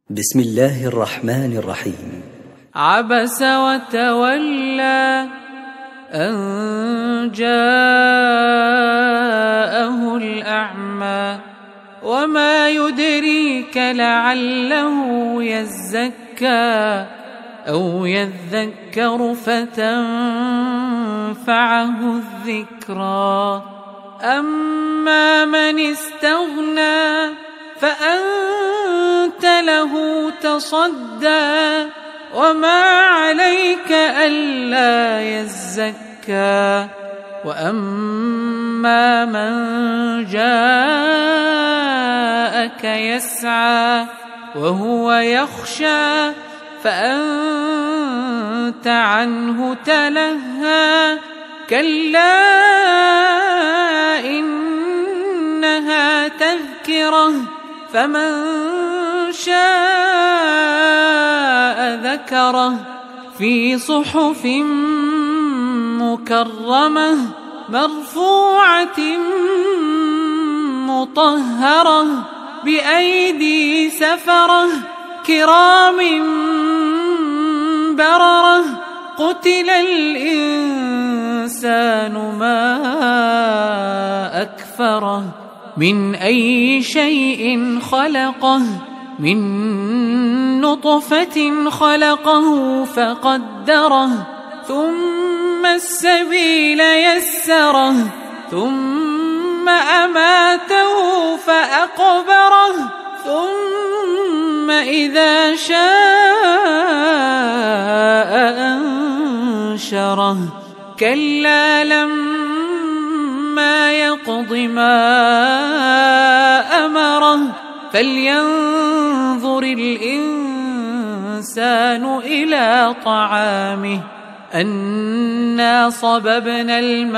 بسم الله الرحمن الرحيم. عبس وتولى أن جاءه الأعمى وما يدريك لعله يزكى أو يذكر فتنفعه الذكرى. أما من استغنى فأنت له تصدى وما عليك ألا يزكى. وأما من جاءك يسعى وهو يخشى فأنت عنه تلهى. كلا إنها تذكرة فمن شاء ذكره في صحف مكرمة مرفوعة مطهرة بأيدي سفرة كرام بررة. قتل الإنسان ما أكفره من أي شيء خلقه من نطفة خلقه فقدره ثم السبيل يسره ثم أماته فأقبره ثم إذا شاء أنشره. كلا لما يقض ما أمره فلينظر الإنسان إلى طعامه أنا صببنا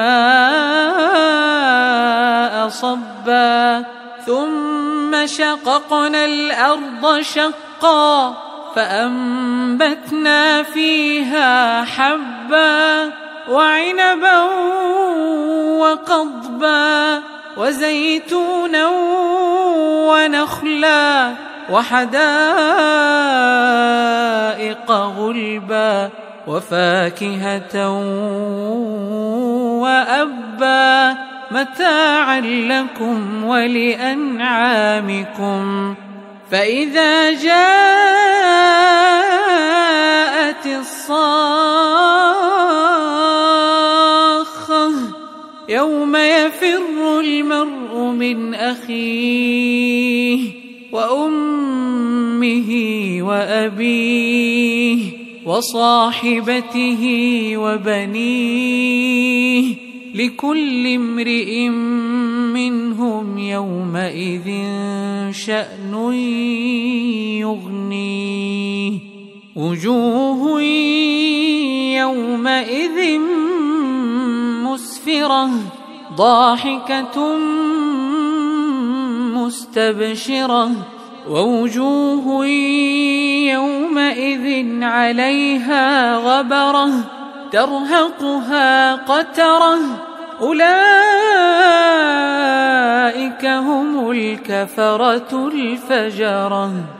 الماء صبا ثم شققنا الأرض شقا فأنبتنا فيها حبا وعنبا وقضبا وزيتونا ونخلا وحدائق غلبا وفاكهة وأبا متاعا لكم ولأنعامكم. فإذا جاءت الصاخة يوم يفر المرء من أخيه وأمه وأبيه وصاحبته وبنيه لكل امرئ منهم يومئذ شأن يغنيه. وجوه يومئذ مسفرة ضاحكة مستبشرة ووجوه يومئذ عليها غبرة ترهقها قترة أولئك هم الكفرة الفجرة.